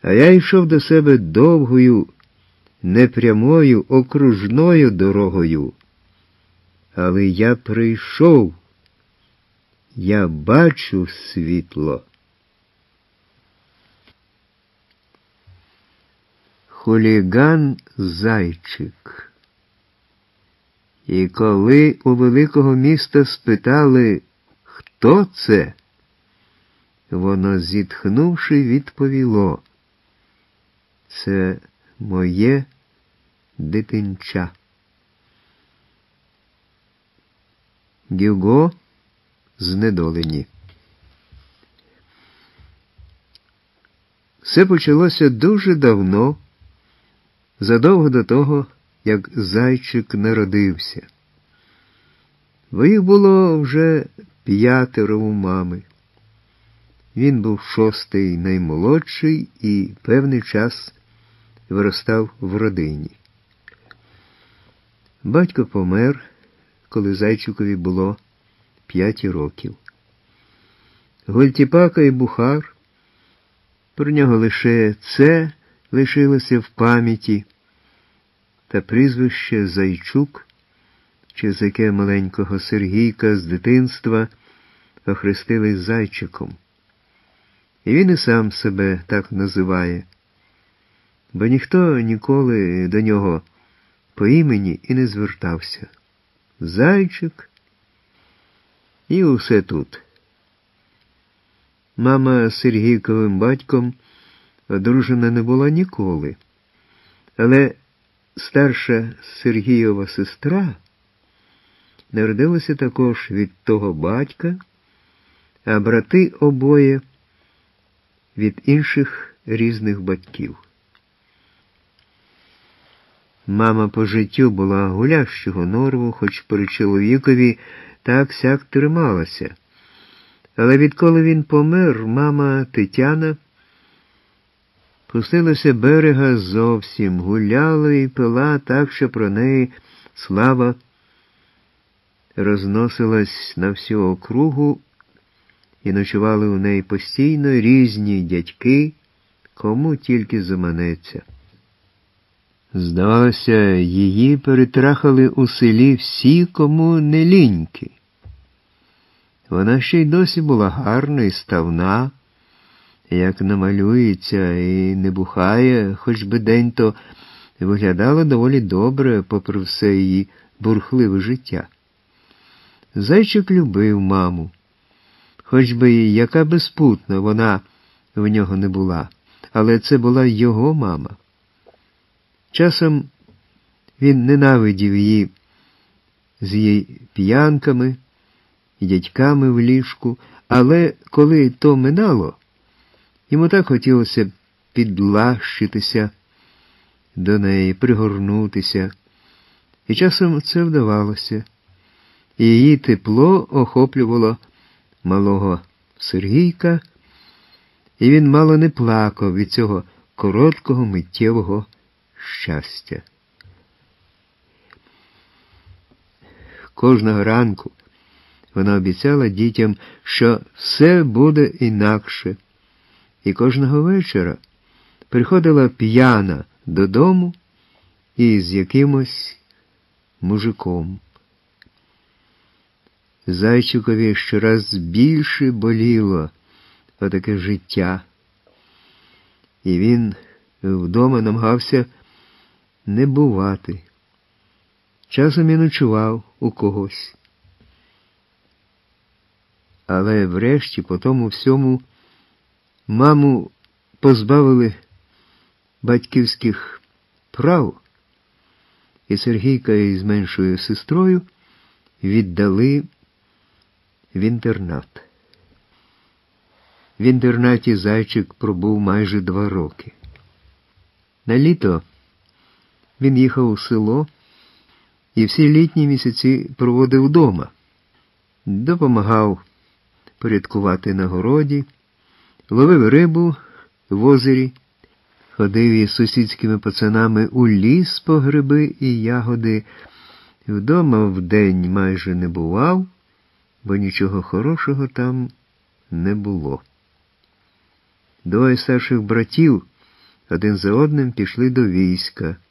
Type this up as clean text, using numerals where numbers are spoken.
А я йшов до себе довгою, непрямою, окружною дорогою. Але я прийшов, я бачу світло. Хуліган-зайчик. І коли у великого міста спитали, хто це, воно, зітхнувши, відповіло: це моє дитинча. Гюго, Знедолені. Все почалося дуже давно, задовго до того, як зайчик народився. Бо їх було вже 5 у мами. Він був 6-й наймолодший і певний час виростав в родині. Батько помер, коли зайчикові було 5 років. Гультіпака і Бухар, про нього лише це лишилося в пам'яті, та прізвище Зайчук, через яке маленького Сергійка з дитинства охрестили Зайчиком. І він і сам себе так називає, бо ніхто ніколи до нього по імені і не звертався. Зайчик і усе тут. Мама з Сергійковим батьком одружена не була ніколи, але старша Сергієва сестра народилася також від того батька, а брати обоє від інших різних батьків. Мама по життю була гулящого норву, хоч при чоловікові так-сяк трималася. Але відколи він помер, мама Тетяна пустилася берега зовсім, гуляла і пила так, що про неї слава розносилась на всю округу, і ночували у неї постійно різні дядьки, кому тільки заманеться. Здавалося, її перетрахали у селі всі, кому не ліньки. Вона ще й досі була гарна і ставна, як намалюється, і не бухає, хоч би день-то виглядала доволі добре, попри все її бурхливе життя. Зайчик любив маму, хоч би і яка безпутна вона в нього не була, але це була його мама. Часом він ненавидів її з її п'янками і дядьками в ліжку, але коли то минало, йому так хотілося підлащитися до неї, пригорнутися, і часом це вдавалося, і її тепло охоплювало малого Сергійка, і він мало не плакав від цього короткого миттєвого щастя. Кожного ранку вона обіцяла дітям, що все буде інакше, і кожного вечора приходила п'яна додому і з якимось мужиком. Зайчикові щораз більше боліло отаке життя, і він вдома намагався не бувати. Часом і ночував у когось. Але врешті по тому всьому маму позбавили батьківських прав, і Сергійка із меншою сестрою віддали в інтернат. В інтернаті Зайчик пробув майже 2 роки. На літо він їхав у село і всі літні місяці проводив вдома. Допомагав порядкувати на городі, ловив рибу в озері, ходив із сусідськими пацанами у ліс по гриби і ягоди. Вдома вдень майже не бував, бо нічого хорошого там не було. 2 старших братів один за одним пішли до війська.